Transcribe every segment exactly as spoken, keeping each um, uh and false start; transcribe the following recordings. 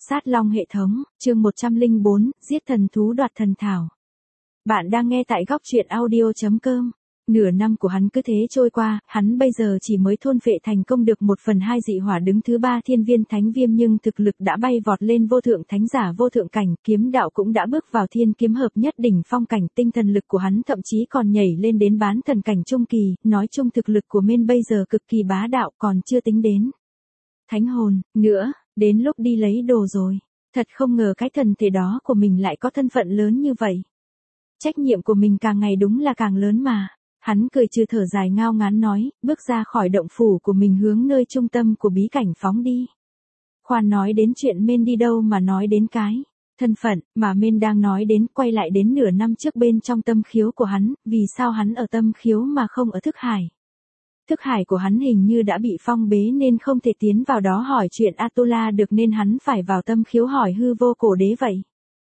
Sát Long hệ thống, chương một trăm lẻ bốn, giết thần thú đoạt thần thảo. Bạn đang nghe tại góc truyện audio chấm com. Nửa năm của hắn cứ thế trôi qua, hắn bây giờ chỉ mới thôn phệ thành công được một phần hai dị hỏa đứng thứ ba thiên viên thánh viêm, nhưng thực lực đã bay vọt lên vô thượng thánh giả vô thượng cảnh, kiếm đạo cũng đã bước vào thiên kiếm hợp nhất đỉnh phong cảnh, tinh thần lực của hắn thậm chí còn nhảy lên đến bán thần cảnh trung kỳ, nói chung thực lực của men bây giờ cực kỳ bá đạo, còn chưa tính đến thánh hồn nữa, đến lúc đi lấy đồ rồi. Thật không ngờ cái thần thể đó của mình lại có thân phận lớn như vậy. Trách nhiệm của mình càng ngày đúng là càng lớn mà. Hắn cười trừ thở dài ngao ngán nói, bước ra khỏi động phủ của mình hướng nơi trung tâm của bí cảnh phóng đi. Khoan nói đến chuyện men đi đâu mà nói đến cái thân phận mà men đang nói đến, quay lại đến nửa năm trước bên trong tâm khiếu của hắn, vì sao hắn ở tâm khiếu mà không ở thức hải. Thức hải của hắn hình như đã bị phong bế nên không thể tiến vào đó hỏi chuyện Atula được, nên hắn phải vào tâm khiếu hỏi hư vô cổ đế vậy.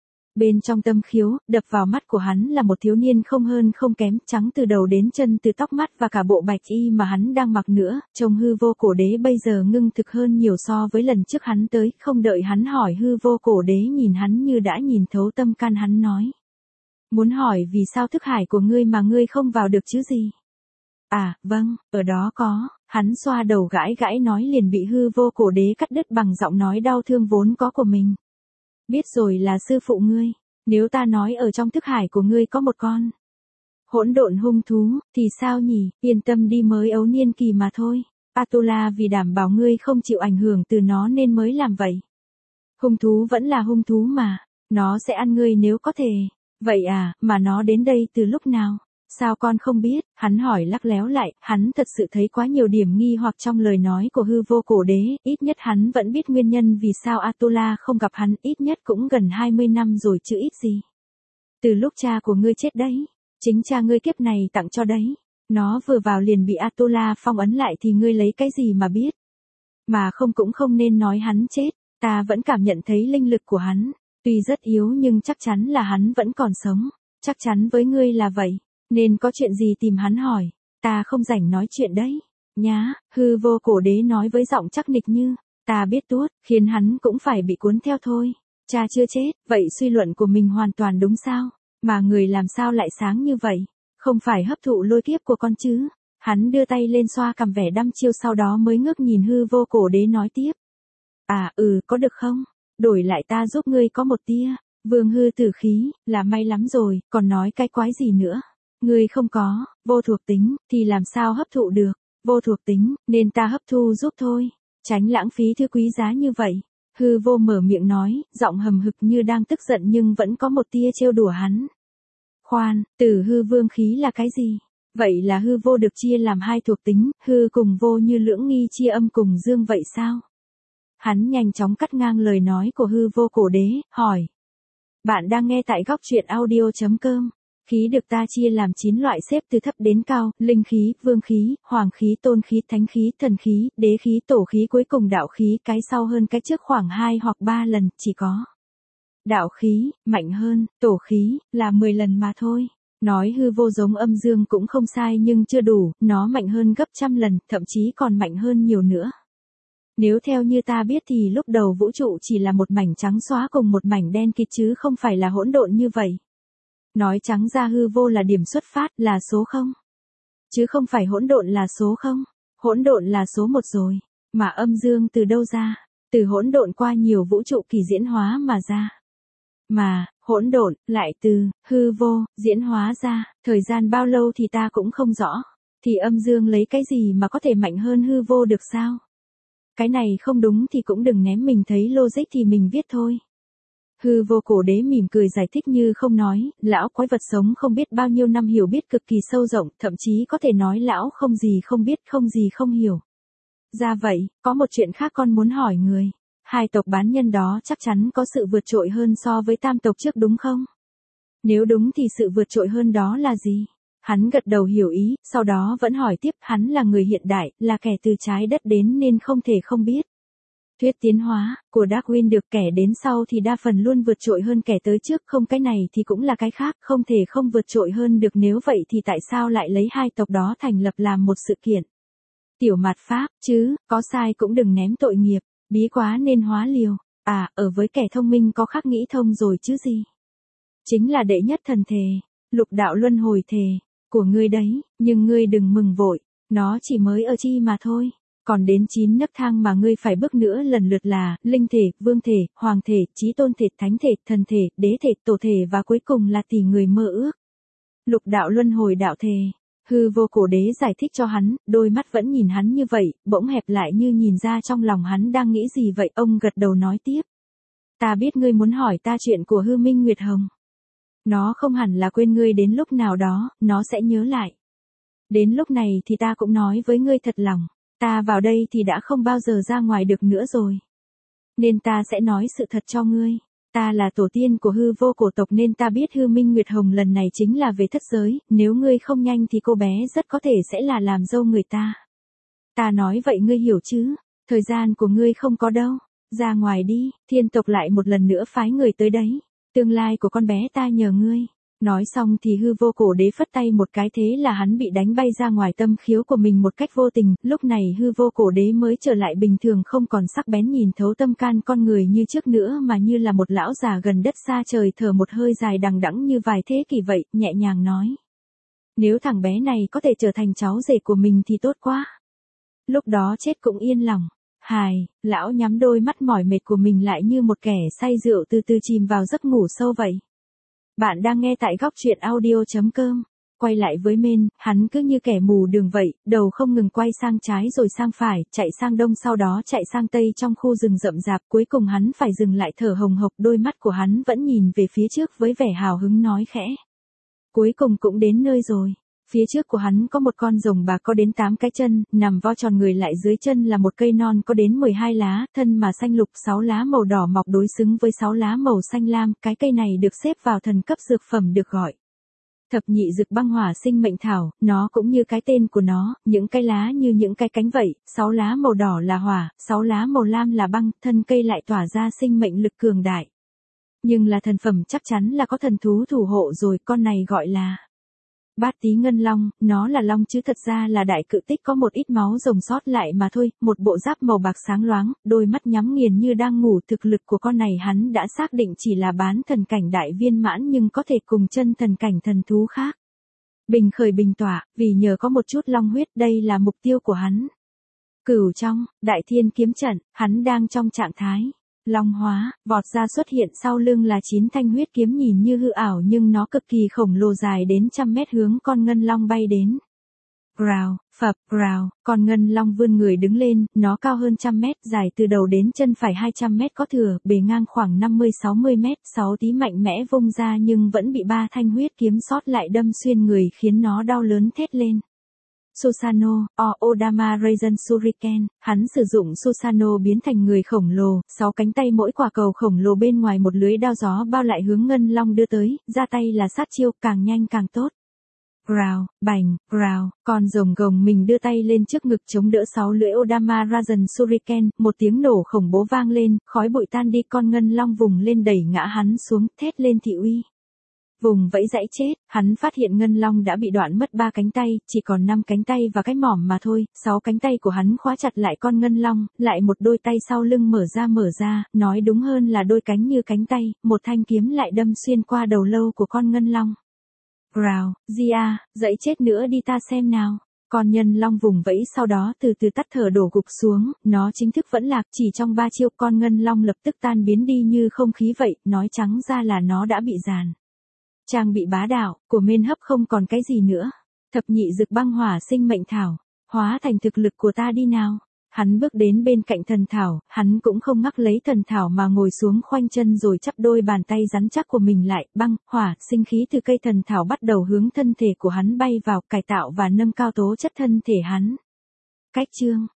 Bên trong tâm khiếu, đập vào mắt của hắn là một thiếu niên không hơn không kém, trắng từ đầu đến chân, từ tóc mắt và cả bộ bạch y mà hắn đang mặc nữa, trông hư vô cổ đế bây giờ ngưng thực hơn nhiều so với lần trước hắn tới. Không đợi hắn hỏi, hư vô cổ đế nhìn hắn như đã nhìn thấu tâm can hắn, nói: Muốn hỏi vì sao thức hải của ngươi mà ngươi không vào được chứ gì? À, vâng, ở đó có. Hắn xoa đầu gãi gãi nói, liền bị hư vô cổ đế cắt đứt bằng giọng nói đau thương vốn có của mình. Biết rồi, là sư phụ ngươi. Nếu ta nói ở trong thức hải của ngươi có một con hỗn độn hung thú, thì sao nhỉ? Yên tâm đi, mới ấu niên kỳ mà thôi. Atula vì đảm bảo ngươi không chịu ảnh hưởng từ nó nên mới làm vậy. Hung thú vẫn là hung thú mà. Nó sẽ ăn ngươi nếu có thể. Vậy à, mà nó đến đây từ lúc nào? Sao con không biết? Hắn hỏi lắc léo lại, hắn thật sự thấy quá nhiều điểm nghi hoặc trong lời nói của hư vô cổ đế, ít nhất hắn vẫn biết nguyên nhân vì sao Atula không gặp hắn, ít nhất cũng gần hai mươi năm rồi chứ ít gì. Từ lúc cha của ngươi chết đấy, chính cha ngươi kiếp này tặng cho đấy. Nó vừa vào liền bị Atula phong ấn lại thì ngươi lấy cái gì mà biết? Mà không cũng không nên nói hắn chết, ta vẫn cảm nhận thấy linh lực của hắn, tuy rất yếu nhưng chắc chắn là hắn vẫn còn sống, chắc chắn với ngươi là vậy. Nên có chuyện gì tìm hắn hỏi, ta không rảnh nói chuyện đấy. Nhá, hư vô cổ đế nói với giọng chắc nịch như, ta biết tuốt, khiến hắn cũng phải bị cuốn theo thôi. Cha chưa chết, vậy suy luận của mình hoàn toàn đúng sao? Mà người làm sao lại sáng như vậy? Không phải hấp thụ lôi kiếp của con chứ? Hắn đưa tay lên xoa cằm vẻ đăm chiêu, sau đó mới ngước nhìn hư vô cổ đế nói tiếp. À, ừ, có được không? Đổi lại ta giúp ngươi có một tia vương hư tử khí, là may lắm rồi, còn nói cái quái gì nữa? Ngươi không có vô thuộc tính, thì làm sao hấp thụ được vô thuộc tính, nên ta hấp thu giúp thôi, tránh lãng phí thứ quý giá như vậy. Hư vô mở miệng nói, giọng hầm hực như đang tức giận nhưng vẫn có một tia trêu đùa hắn. Khoan, tử hư vương khí là cái gì? Vậy là hư vô được chia làm hai thuộc tính, hư cùng vô như lưỡng nghi chia âm cùng dương vậy sao? Hắn nhanh chóng cắt ngang lời nói của hư vô cổ đế, hỏi. Bạn đang nghe tại góc truyện audio chấm com. Khí được ta chia làm chín loại xếp từ thấp đến cao, linh khí, vương khí, hoàng khí, tôn khí, thánh khí, thần khí, đế khí, tổ khí, cuối cùng đạo khí, cái sau hơn cái trước khoảng hai hoặc ba lần, chỉ có đạo khí mạnh hơn tổ khí là mười lần mà thôi. Nói hư vô giống âm dương cũng không sai nhưng chưa đủ, nó mạnh hơn gấp trăm lần, thậm chí còn mạnh hơn nhiều nữa. Nếu theo như ta biết thì lúc đầu vũ trụ chỉ là một mảnh trắng xóa cùng một mảnh đen kịt chứ không phải là hỗn độn như vậy. Nói trắng ra hư vô là điểm xuất phát, là số không. Chứ không phải hỗn độn là số không. Hỗn độn là số một rồi. Mà âm dương từ đâu ra? Từ hỗn độn qua nhiều vũ trụ kỳ diễn hóa mà ra. Mà, hỗn độn, lại từ, hư vô, diễn hóa ra, thời gian bao lâu thì ta cũng không rõ. Thì âm dương lấy cái gì mà có thể mạnh hơn hư vô được sao? Cái này không đúng thì cũng đừng ném, mình thấy logic thì mình viết thôi. Hư vô cổ đế mỉm cười giải thích như không nói, lão quái vật sống không biết bao nhiêu năm hiểu biết cực kỳ sâu rộng, thậm chí có thể nói lão không gì không biết, không gì không hiểu. Ra vậy, có một chuyện khác con muốn hỏi người. Hai tộc bán nhân đó chắc chắn có sự vượt trội hơn so với tam tộc trước đúng không? Nếu đúng thì sự vượt trội hơn đó là gì? Hắn gật đầu hiểu ý, sau đó vẫn hỏi tiếp, hắn là người hiện đại, là kẻ từ trái đất đến nên không thể không biết. Thuyết tiến hóa của Darwin được kẻ đến sau thì đa phần luôn vượt trội hơn kẻ tới trước, không cái này thì cũng là cái khác, không thể không vượt trội hơn được. Nếu vậy thì tại sao lại lấy hai tộc đó thành lập làm một sự kiện? Tiểu Mạt Pháp, chứ, có sai cũng đừng ném tội nghiệp, bí quá nên hóa liều. À, ở với kẻ thông minh có khác nghĩ thông rồi chứ gì. Chính là đệ nhất thần thề, lục đạo luân hồi thề, của ngươi đấy, nhưng ngươi đừng mừng vội, nó chỉ mới ở chi mà thôi. Còn đến chín nấc thang mà ngươi phải bước nữa lần lượt là, linh thể, vương thể, hoàng thể, chí tôn thể, thánh thể, thần thể, đế thể, tổ thể và cuối cùng là tỷ người mơ ước. Lục đạo luân hồi đạo thề. Hư vô cổ đế giải thích cho hắn, đôi mắt vẫn nhìn hắn như vậy, bỗng hẹp lại như nhìn ra trong lòng hắn đang nghĩ gì vậy. Ông gật đầu nói tiếp. Ta biết ngươi muốn hỏi ta chuyện của hư minh Nguyệt Hồng. Nó không hẳn là quên ngươi, đến lúc nào đó, nó sẽ nhớ lại. Đến lúc này thì ta cũng nói với ngươi thật lòng. Ta vào đây thì đã không bao giờ ra ngoài được nữa rồi. Nên ta sẽ nói sự thật cho ngươi. Ta là tổ tiên của hư vô cổ tộc nên ta biết hư minh Nguyệt Hồng lần này chính là về thất giới, nếu ngươi không nhanh thì cô bé rất có thể sẽ là làm dâu người ta. Ta nói vậy ngươi hiểu chứ, thời gian của ngươi không có đâu, ra ngoài đi, thiên tộc lại một lần nữa phái người tới đấy, tương lai của con bé ta nhờ ngươi. Nói xong thì hư vô cổ đế phất tay một cái, thế là hắn bị đánh bay ra ngoài tâm khiếu của mình một cách vô tình, lúc này hư vô cổ đế mới trở lại bình thường, không còn sắc bén nhìn thấu tâm can con người như trước nữa mà như là một lão già gần đất xa trời thở một hơi dài đằng đẵng như vài thế kỷ vậy, nhẹ nhàng nói. Nếu thằng bé này có thể trở thành cháu rể của mình thì tốt quá. Lúc đó chết cũng yên lòng. Hài, lão nhắm đôi mắt mỏi mệt của mình lại như một kẻ say rượu từ từ chìm vào giấc ngủ sâu vậy. Bạn đang nghe tại góc truyện audio chấm com. Quay lại với Men, hắn cứ như kẻ mù đường vậy, đầu không ngừng quay sang trái rồi sang phải, chạy sang đông sau đó chạy sang tây trong khu rừng rậm rạp, cuối cùng hắn phải dừng lại thở hồng hộc, đôi mắt của hắn vẫn nhìn về phía trước với vẻ hào hứng nói khẽ. Cuối cùng cũng đến nơi rồi. Phía trước của hắn có một con rồng bạc có đến tám cái chân, nằm vo tròn người lại dưới chân là một cây non có đến mười hai lá, thân mà xanh lục, sáu lá màu đỏ mọc đối xứng với sáu lá màu xanh lam, cái cây này được xếp vào thần cấp dược phẩm được gọi. Thập nhị dược băng hỏa sinh mệnh thảo, nó cũng như cái tên của nó, những cái lá như những cái cánh vậy, sáu lá màu đỏ là hỏa, sáu lá màu lam là băng, thân cây lại tỏa ra sinh mệnh lực cường đại. Nhưng là thần phẩm chắc chắn là có thần thú thủ hộ rồi, con này gọi là Bát Tí Ngân Long, nó là long chứ thật ra là đại cự tích có một ít máu rồng sót lại mà thôi, một bộ giáp màu bạc sáng loáng, đôi mắt nhắm nghiền như đang ngủ, thực lực của con này hắn đã xác định chỉ là bán thần cảnh đại viên mãn nhưng có thể cùng chân thần cảnh thần thú khác. Bình khởi bình tỏa, vì nhờ có một chút long huyết, đây là mục tiêu của hắn. Cửu trong, Đại Thiên kiếm trận, hắn đang trong trạng thái long hóa, vọt ra xuất hiện sau lưng là chín thanh huyết kiếm nhìn như hư ảo nhưng nó cực kỳ khổng lồ dài đến trăm mét hướng con ngân long bay đến. Rào, phập, rào, con ngân long vươn người đứng lên, nó cao hơn trăm mét, dài từ đầu đến chân phải hai trăm mét có thừa, bề ngang khoảng năm mươi sáu mươi mét, sáu tí mạnh mẽ vung ra nhưng vẫn bị ba thanh huyết kiếm sót lại đâm xuyên người khiến nó đau lớn thét lên. Susano, o Odama Raizen Shuriken, hắn sử dụng Susano biến thành người khổng lồ, sáu cánh tay mỗi quả cầu khổng lồ bên ngoài một lưới đao gió bao lại hướng ngân long đưa tới, ra tay là sát chiêu, càng nhanh càng tốt. Rào, bành, rào, con rồng gồng mình đưa tay lên trước ngực chống đỡ sáu lưỡi Odama Raizen Shuriken, một tiếng nổ khủng bố vang lên, khói bụi tan đi, con ngân long vùng lên đẩy ngã hắn xuống, thét lên thị uy. Vùng vẫy dãy chết, hắn phát hiện ngân long đã bị đoạn mất ba cánh tay, chỉ còn năm cánh tay và cái mỏm mà thôi, sáu cánh tay của hắn khóa chặt lại con ngân long, lại một đôi tay sau lưng mở ra mở ra, nói đúng hơn là đôi cánh như cánh tay, một thanh kiếm lại đâm xuyên qua đầu lâu của con ngân long. Rào, Gia, dãy chết nữa đi ta xem nào. Con nhân long vùng vẫy sau đó từ từ tắt thở đổ gục xuống, nó chính thức vẫn lạc, chỉ trong ba chiêu con ngân long lập tức tan biến đi như không khí vậy, nói trắng ra là nó đã bị giàn. Trang bị bá đạo, của Men hấp không còn cái gì nữa. Thập nhị dược băng hỏa sinh mệnh thảo, hóa thành thực lực của ta đi nào. Hắn bước đến bên cạnh thần thảo, hắn cũng không ngắc lấy thần thảo mà ngồi xuống khoanh chân rồi chắp đôi bàn tay rắn chắc của mình lại, băng, hỏa, sinh khí từ cây thần thảo bắt đầu hướng thân thể của hắn bay vào, cải tạo và nâng cao tố chất thân thể hắn. Cách chương,